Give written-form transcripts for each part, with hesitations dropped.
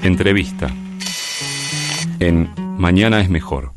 Entrevista en Mañana es Mejor.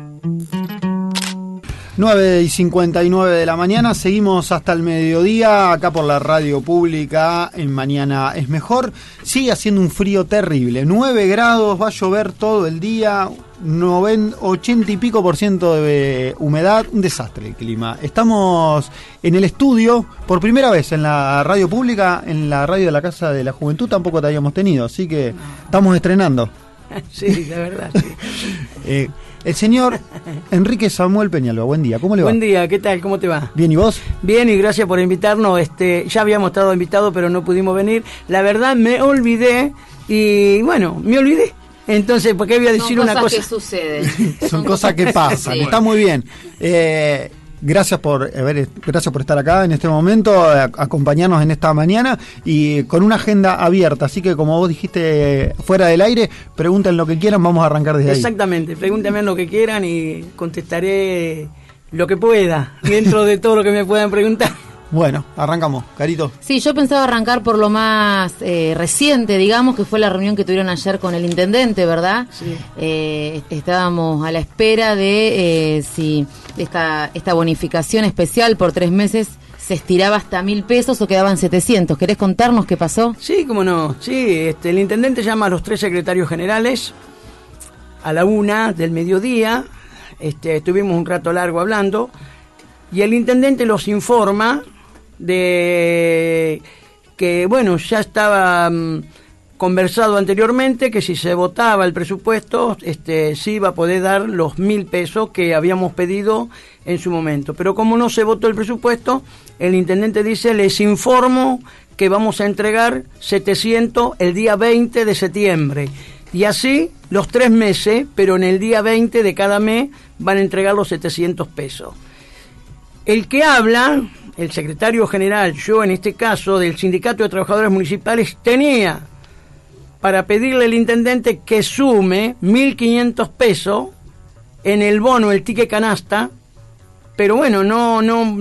9:59 de la mañana, seguimos hasta el mediodía acá por la radio pública en Mañana es Mejor. Sigue haciendo un frío terrible, 9 grados, va a llover todo el día, 80 y pico % de humedad, un desastre el clima. Estamos en el estudio por primera vez en la radio pública, en la radio de la Casa de la Juventud tampoco te habíamos tenido, así que estamos estrenando. Sí, la verdad, sí. El señor Enrique Samuel Peñalba, buen día, ¿cómo le va? Buen día, ¿qué tal? ¿Cómo te va? Bien, ¿y vos? Bien, y gracias por invitarnos. Ya habíamos estado invitados, pero no pudimos venir. La verdad, me olvidé, y bueno, me olvidé. Entonces, ¿por qué voy a decir una cosa? Son cosas que suceden. Son cosas que pasan, sí. Está muy bien. Gracias por estar acá en este momento, acompañarnos en esta mañana y con una agenda abierta, así que como vos dijiste fuera del aire, pregunten lo que quieran, vamos a arrancar desde ahí. Exactamente, pregúntenme lo que quieran y contestaré lo que pueda, dentro de todo lo que me puedan preguntar. Bueno, arrancamos, Carito. Sí, yo pensaba arrancar por lo más reciente, digamos, que fue la reunión que tuvieron ayer con el intendente, ¿verdad? Sí. Estábamos a la espera de si esta bonificación especial por 3 meses se estiraba hasta 1.000 pesos o quedaban 700. ¿Querés contarnos qué pasó? Sí, cómo no. Sí, el intendente llama a los 3 secretarios generales a la 1 del mediodía. Estuvimos un rato largo hablando y el intendente los informa de que, bueno, ya estaba conversado anteriormente que si se votaba el presupuesto, sí iba a poder dar los 1.000 pesos que habíamos pedido en su momento. Pero como no se votó el presupuesto, el intendente dice, les informo que vamos a entregar 700 el día 20 de septiembre. Y así los 3 meses, pero en el día 20 de cada mes van a entregar los 700 pesos. El que habla, el secretario general, yo en este caso, del Sindicato de Trabajadores Municipales, tenía para pedirle al intendente que sume 1.500 pesos en el bono, el ticket canasta, pero bueno, no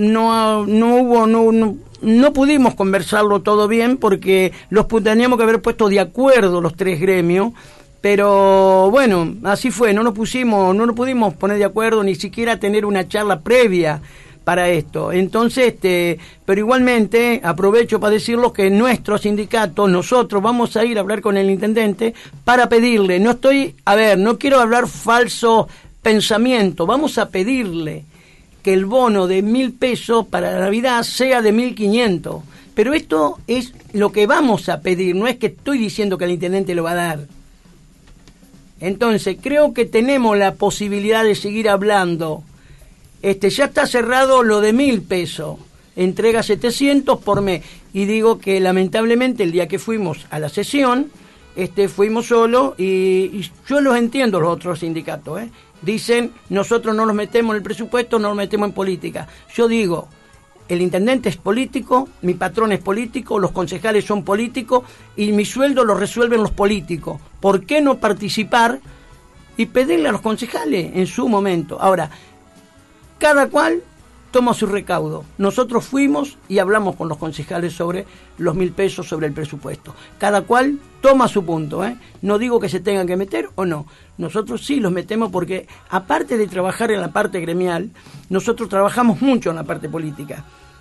pudimos conversarlo todo bien porque teníamos que haber puesto de acuerdo los 3 gremios, pero bueno, así fue, no nos pudimos poner de acuerdo, ni siquiera tener una charla previa para esto. Entonces, pero igualmente aprovecho para decirlo que nuestro sindicato, nosotros vamos a ir a hablar con el intendente para pedirle, no quiero hablar falso pensamiento, vamos a pedirle que el bono de 1.000 pesos para la Navidad sea de 1.500, pero esto es lo que vamos a pedir, no es que estoy diciendo que el intendente lo va a dar. Entonces, creo que tenemos la posibilidad de seguir hablando. Ya está cerrado lo de 1.000 pesos, entrega 700 por mes, y digo que lamentablemente el día que fuimos a la sesión, fuimos solos, y yo los entiendo los otros sindicatos, dicen, nosotros no los metemos en el presupuesto, no los metemos en política. Yo digo, el intendente es político, mi patrón es político, los concejales son políticos, y mi sueldo lo resuelven los políticos. ¿Por qué no participar y pedirle a los concejales en su momento? Ahora, cada cual toma su recaudo. Nosotros fuimos y hablamos con los concejales sobre los 1.000 pesos, sobre el presupuesto. Cada cual toma su punto, No digo que se tengan que meter o no. Nosotros sí los metemos porque, aparte de trabajar en la parte gremial, nosotros trabajamos mucho en la parte política.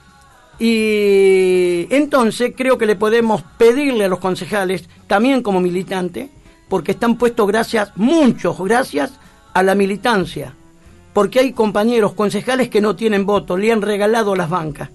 Y entonces creo que le podemos pedirle a los concejales, también como militantes, porque están puestos gracias a la militancia. Porque hay compañeros concejales que no tienen voto, le han regalado las bancas.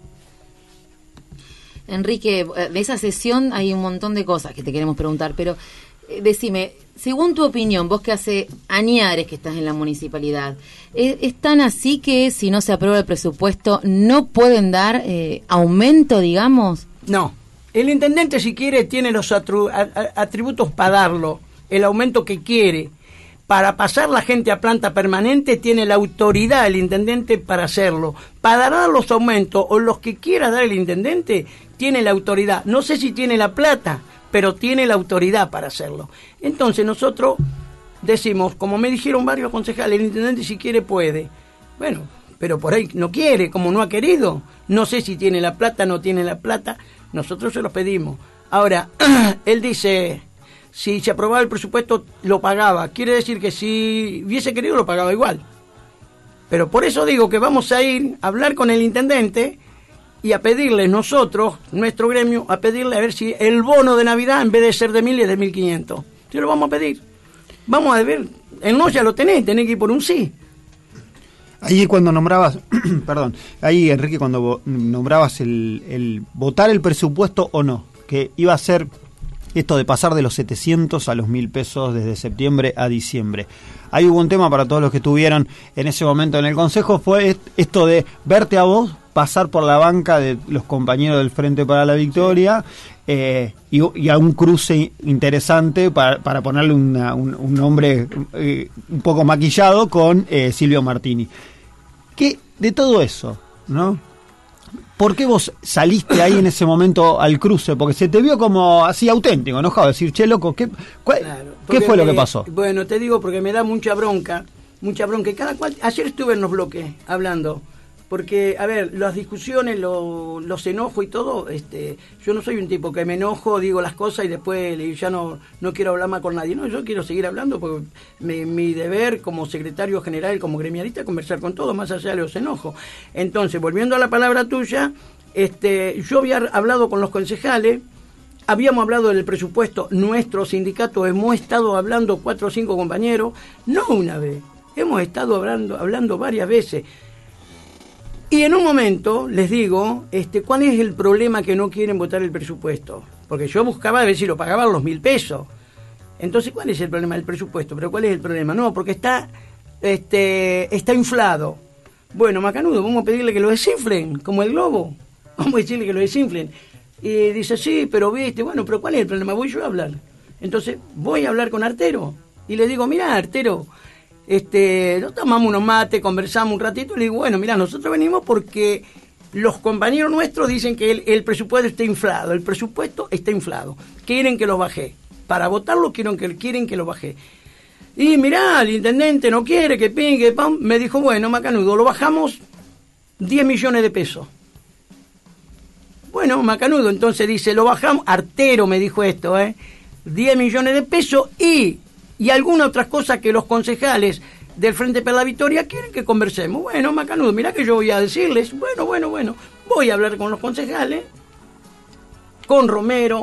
Enrique, de esa sesión hay un montón de cosas que te queremos preguntar, pero decime, según tu opinión, vos que hace añares que estás en la municipalidad, ¿es tan así que si no se aprueba el presupuesto no pueden dar aumento, digamos? No, el intendente si quiere tiene los atributos para darlo, el aumento que quiere. Para pasar la gente a planta permanente tiene la autoridad el intendente para hacerlo. Para dar los aumentos o los que quiera dar el intendente, tiene la autoridad. No sé si tiene la plata, pero tiene la autoridad para hacerlo. Entonces nosotros decimos, como me dijeron varios concejales, el intendente si quiere puede. Bueno, pero por ahí no quiere, como no ha querido. No sé si tiene la plata, no tiene la plata. Nosotros se los pedimos. Ahora, él dice, si se aprobaba el presupuesto lo pagaba. Quiere decir que si hubiese querido lo pagaba igual. Pero por eso digo que vamos a ir a hablar con el intendente y a pedirle nosotros, nuestro gremio, a pedirle a ver si el bono de Navidad en vez de ser de 1.000 es de 1.500. Se lo vamos a pedir. Vamos a ver, el no ya lo tenés que ir por un sí. Ahí cuando nombrabas, perdón, ahí Enrique, cuando nombrabas el votar el presupuesto o no, que iba a ser esto de pasar de los 700 a los 1.000 pesos desde septiembre a diciembre. Ahí hubo un tema para todos los que estuvieron en ese momento en el Consejo, fue esto de verte a vos pasar por la banca de los compañeros del Frente para la Victoria y a un cruce interesante para ponerle un nombre un poco maquillado con Silvio Martini. ¿Qué de todo eso, no? ¿Por qué vos saliste ahí en ese momento al cruce? Porque se te vio como así auténtico, enojado, decir, che, loco, ¿qué fue lo que pasó? Bueno, te digo porque me da mucha bronca, y cada cual, ayer estuve en los bloques hablando, porque, a ver, las discusiones, los enojos y todo, yo no soy un tipo que me enojo, digo las cosas y después ya no quiero hablar más con nadie, no, yo quiero seguir hablando porque mi deber como secretario general, como gremialista, es conversar con todos, más allá de los enojos. Entonces, volviendo a la palabra tuya, yo había hablado con los concejales, habíamos hablado del presupuesto, nuestro sindicato hemos estado hablando 4 o 5 compañeros, no una vez, hemos estado hablando varias veces. Y en un momento les digo, ¿cuál es el problema que no quieren votar el presupuesto? Porque yo buscaba a ver si lo pagaban los 1.000 pesos. Entonces, ¿cuál es el problema del presupuesto? ¿Pero cuál es el problema? No, porque está inflado. Bueno, macanudo, vamos a pedirle que lo desinflen, como el globo. Vamos a decirle que lo desinflen. Y dice, sí, pero viste, bueno, pero ¿cuál es el problema? Voy yo a hablar. Entonces, voy a hablar con Artero. Y le digo, mirá, Artero, nos tomamos unos mates, conversamos un ratito, y le digo, bueno, mira, nosotros venimos porque los compañeros nuestros dicen que el presupuesto está inflado, quieren que lo bajé, para votarlo quieren que lo bajé. Y mirá, el intendente no quiere, que pingue, pam, me dijo, bueno, macanudo, lo bajamos 10 millones de pesos. Bueno, macanudo, entonces dice, lo bajamos, Artero me dijo esto, 10 millones de pesos y algunas otras cosas que los concejales del Frente para la Victoria quieren que conversemos. Bueno, macanudo, mirá que yo voy a decirles, bueno, voy a hablar con los concejales, con Romero,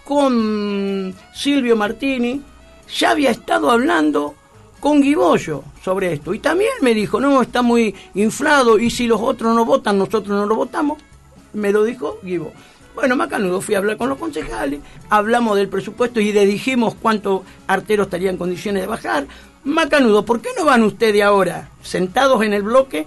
con Silvio Martini, ya había estado hablando con Guibollo sobre esto, y también me dijo, no, está muy inflado, y si los otros no votan, nosotros no lo votamos, me lo dijo Guibollo. Bueno, macanudo, fui a hablar con los concejales, hablamos del presupuesto y le dijimos cuánto Artero estaría en condiciones de bajar. Macanudo, ¿por qué no van ustedes ahora, sentados en el bloque,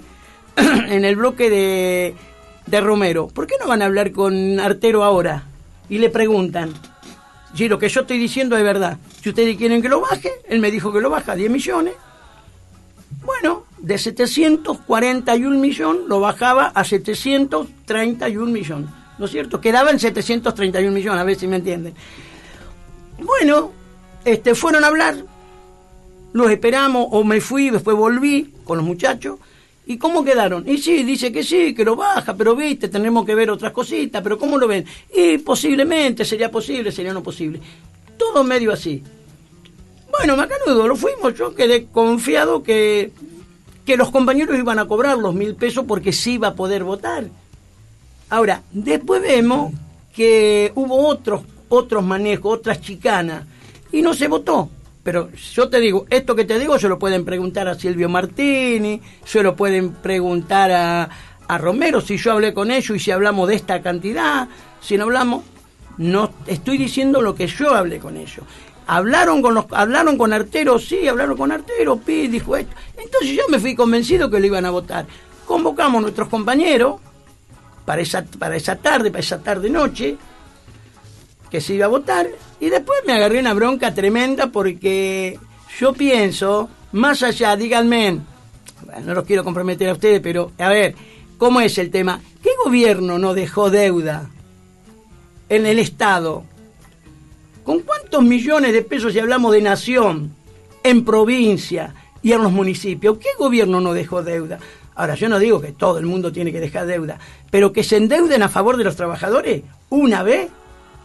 de Romero? ¿Por qué no van a hablar con Artero ahora? Y le preguntan, si lo que yo estoy diciendo es verdad, si ustedes quieren que lo baje, él me dijo que lo baja a 10 millones. Bueno, de 741 millones lo bajaba a 731 millones. ¿No es cierto? Quedaba en 731 millones, a ver si me entienden. Bueno, fueron a hablar, los esperamos, o me fui, después volví con los muchachos, ¿y cómo quedaron? Y sí, dice que sí, que lo baja, pero viste, tenemos que ver otras cositas, pero ¿cómo lo ven? Y posiblemente, sería posible, sería no posible. Todo medio así. Bueno, macanudo, lo fuimos, yo quedé confiado que los compañeros iban a cobrar los 1.000 pesos porque sí iba a poder votar. Ahora, después vemos que hubo otros manejos, otras chicanas, y no se votó. Pero yo te digo, esto que te digo se lo pueden preguntar a Silvio Martini, se lo pueden preguntar a Romero, si yo hablé con ellos y si hablamos de esta cantidad, si no hablamos, no estoy diciendo lo que yo hablé con ellos. Hablaron con Artero, sí, hablaron con Artero, dijo esto. Entonces yo me fui convencido que lo iban a votar. Convocamos a nuestros compañeros para esa tarde noche, que se iba a votar, y después me agarré una bronca tremenda porque yo pienso, más allá, díganme, bueno, no los quiero comprometer a ustedes, pero a ver, ¿cómo es el tema? ¿Qué gobierno no dejó deuda en el Estado? ¿Con cuántos millones de pesos, si hablamos de nación, en provincia y en los municipios? ¿Qué gobierno no dejó deuda? Ahora, yo no digo que todo el mundo tiene que dejar deuda, pero que se endeuden a favor de los trabajadores una vez,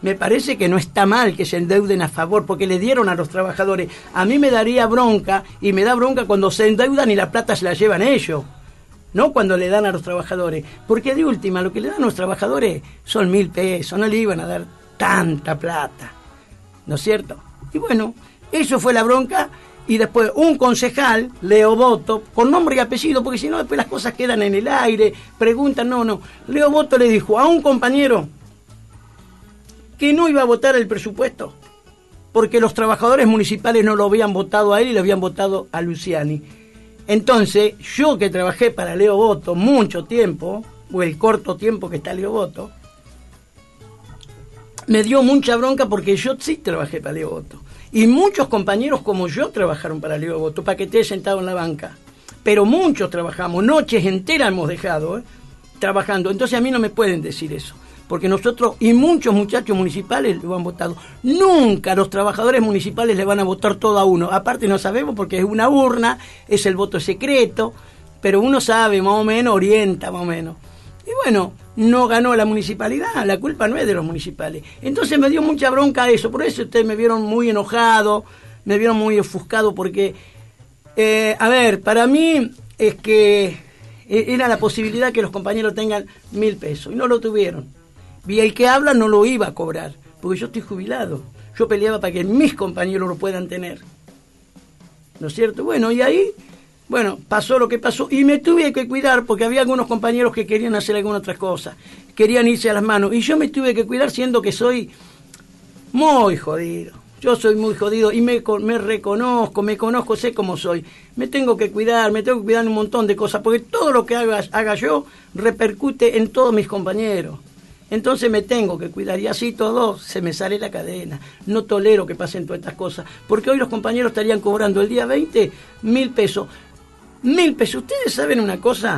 me parece que no está mal que se endeuden a favor, porque le dieron a los trabajadores. A mí me daría bronca, y me da bronca cuando se endeudan y la plata se la llevan ellos, no cuando le dan a los trabajadores. Porque de última, lo que le dan a los trabajadores son 1.000 pesos, no le iban a dar tanta plata, ¿no es cierto? Y bueno, eso fue la bronca. Y después un concejal, Leo Boto, con nombre y apellido, porque si no después las cosas quedan en el aire, preguntan, no. Leo Boto le dijo a un compañero que no iba a votar el presupuesto, porque los trabajadores municipales no lo habían votado a él y lo habían votado a Luciani. Entonces, yo que trabajé para Leo Boto mucho tiempo, o el corto tiempo que está Leo Boto, me dio mucha bronca porque yo sí trabajé para Leo Boto. Y muchos compañeros como yo trabajaron para Leo Boto, para que esté sentado en la banca. Pero muchos trabajamos, noches enteras hemos dejado trabajando. Entonces a mí no me pueden decir eso, porque nosotros y muchos muchachos municipales lo han votado. Nunca los trabajadores municipales le van a votar todo a uno. Aparte no sabemos porque es una urna, es el voto secreto, pero uno sabe más o menos, orienta más o menos. Y bueno, no ganó la municipalidad, la culpa no es de los municipales. Entonces me dio mucha bronca eso, por eso ustedes me vieron muy enojado, me vieron muy ofuscado, porque, para mí es que era la posibilidad que los compañeros tengan 1.000 pesos, y no lo tuvieron. Y el que habla no lo iba a cobrar, porque yo estoy jubilado. Yo peleaba para que mis compañeros lo puedan tener, ¿no es cierto? Bueno, y ahí... Bueno, pasó lo que pasó y me tuve que cuidar porque había algunos compañeros que querían hacer alguna otra cosa, querían irse a las manos y yo me tuve que cuidar siendo que soy muy jodido. Yo soy muy jodido y me reconozco, me conozco, sé cómo soy. Me tengo que cuidar en un montón de cosas porque todo lo que haga yo repercute en todos mis compañeros. Entonces me tengo que cuidar y así todo se me sale la cadena. No tolero que pasen todas estas cosas porque hoy los compañeros estarían cobrando el día 20 1.000 pesos. 1.000 pesos. Ustedes saben una cosa,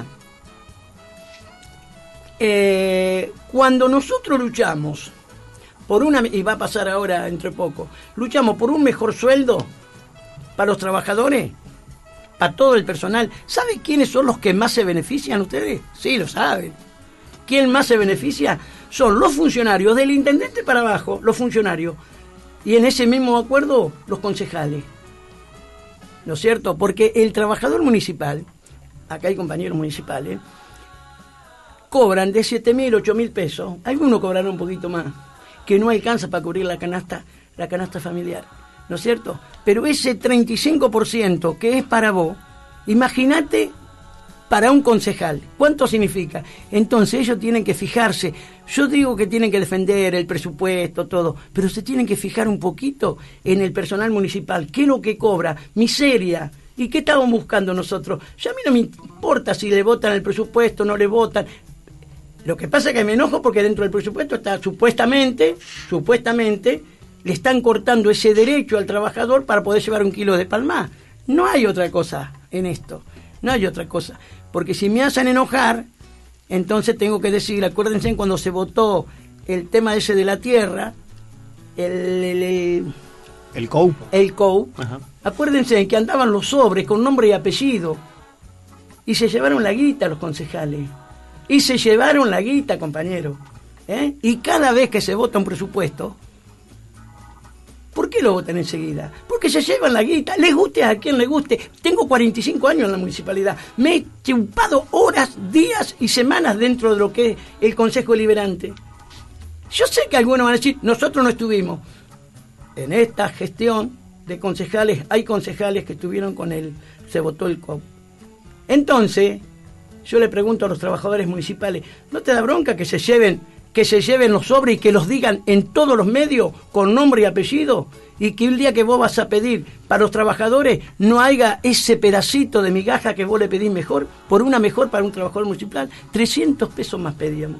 cuando nosotros luchamos por y va a pasar ahora entre poco, luchamos por un mejor sueldo para los trabajadores, para todo el personal. ¿Saben quiénes son los que más se benefician ustedes? Sí, lo saben. ¿Quién más se beneficia? Son los funcionarios, del intendente para abajo, los funcionarios, y en ese mismo acuerdo los concejales. ¿No es cierto? Porque el trabajador municipal, acá hay compañeros municipales, cobran de 7.000, 8.000 pesos, algunos cobrarán un poquito más, que no alcanza para cubrir la canasta familiar, ¿no es cierto? Pero ese 35% que es para vos, imagínate para un concejal, ¿cuánto significa? Entonces ellos tienen que fijarse, yo digo que tienen que defender el presupuesto, todo, pero se tienen que fijar un poquito en el personal municipal, qué es lo que cobra, miseria, y qué estamos buscando nosotros. Ya a mí no me importa si le votan el presupuesto, no le votan. Lo que pasa es que me enojo porque dentro del presupuesto está supuestamente, le están cortando ese derecho al trabajador para poder llevar 1 kilo de palma. No hay otra cosa en esto. No hay otra cosa, porque si me hacen enojar, entonces tengo que decir, acuérdense cuando se votó el tema ese de la tierra, el COU. El COU, acuérdense que andaban los sobres con nombre y apellido, y se llevaron la guita los concejales, y se llevaron la guita, compañero, y cada vez que se vota un presupuesto, ¿por qué lo votan enseguida? Porque se llevan la guita, les guste a quien le guste. Tengo 45 años en la municipalidad, me he chupado horas, días y semanas dentro de lo que es el Consejo Deliberante. Yo sé que algunos van a decir, nosotros no estuvimos. En esta gestión de concejales, hay concejales que estuvieron con él, se votó el COP. Entonces, yo le pregunto a los trabajadores municipales, ¿no te da bronca que se lleven los sobres y que los digan en todos los medios con nombre y apellido, y que el día que vos vas a pedir para los trabajadores no haya ese pedacito de migaja que vos le pedís mejor, por una mejor para un trabajador municipal? 300 pesos más pedíamos.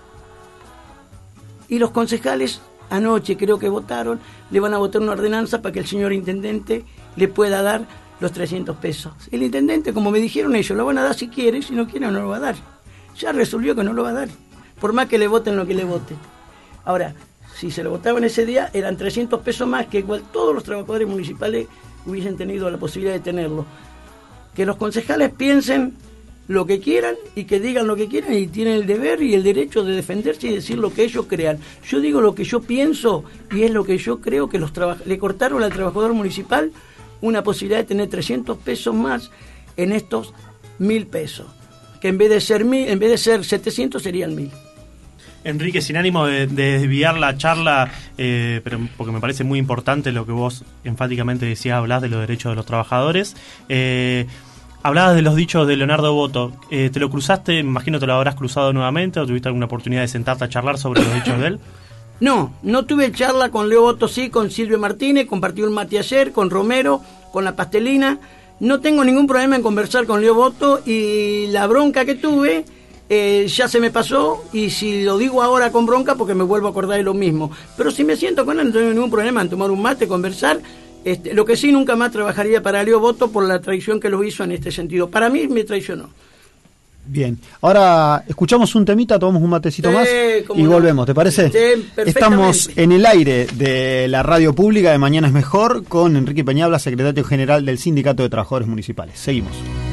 Y los concejales anoche creo que votaron, le van a votar una ordenanza para que el señor intendente le pueda dar los 300 pesos. El intendente, como me dijeron ellos, lo van a dar si quiere, si no quiere no lo va a dar. Ya resolvió que no lo va a dar, por más que le voten lo que le voten. Ahora, si se lo votaban ese día, eran 300 pesos más que igual todos los trabajadores municipales hubiesen tenido la posibilidad de tenerlo. Que los concejales piensen lo que quieran y que digan lo que quieran y tienen el deber y el derecho de defenderse y decir lo que ellos crean. Yo digo lo que yo pienso y es lo que yo creo que le cortaron al trabajador municipal una posibilidad de tener 300 pesos más en estos 1.000 pesos, que en vez de ser 700 serían 1.000. Enrique, sin ánimo de desviar la charla, pero porque me parece muy importante lo que vos enfáticamente decías, hablás de los derechos de los trabajadores. Hablabas de los dichos de Leonardo Boto. ¿Te lo cruzaste? Me imagino te lo habrás cruzado nuevamente, o tuviste alguna oportunidad de sentarte a charlar sobre los dichos de él. No tuve charla con Leo Boto, sí, con Silvio Martínez, compartí un mate ayer, con Romero, con la pastelina. No tengo ningún problema en conversar con Leo Boto, y la bronca que tuve ya se me pasó, y si lo digo ahora con bronca porque me vuelvo a acordar de lo mismo. Pero si me siento con él no tengo ningún problema en tomar un mate, conversar. Lo que sí, nunca más trabajaría para Leo Boto por la traición que lo hizo en este sentido. Para mí me traicionó. Bien, ahora escuchamos un temita, tomamos un matecito más y volvemos, ¿te parece? Estamos en el aire de la radio pública de Mañana es Mejor con Enrique Peñabla, secretario general del Sindicato de Trabajadores Municipales. Seguimos.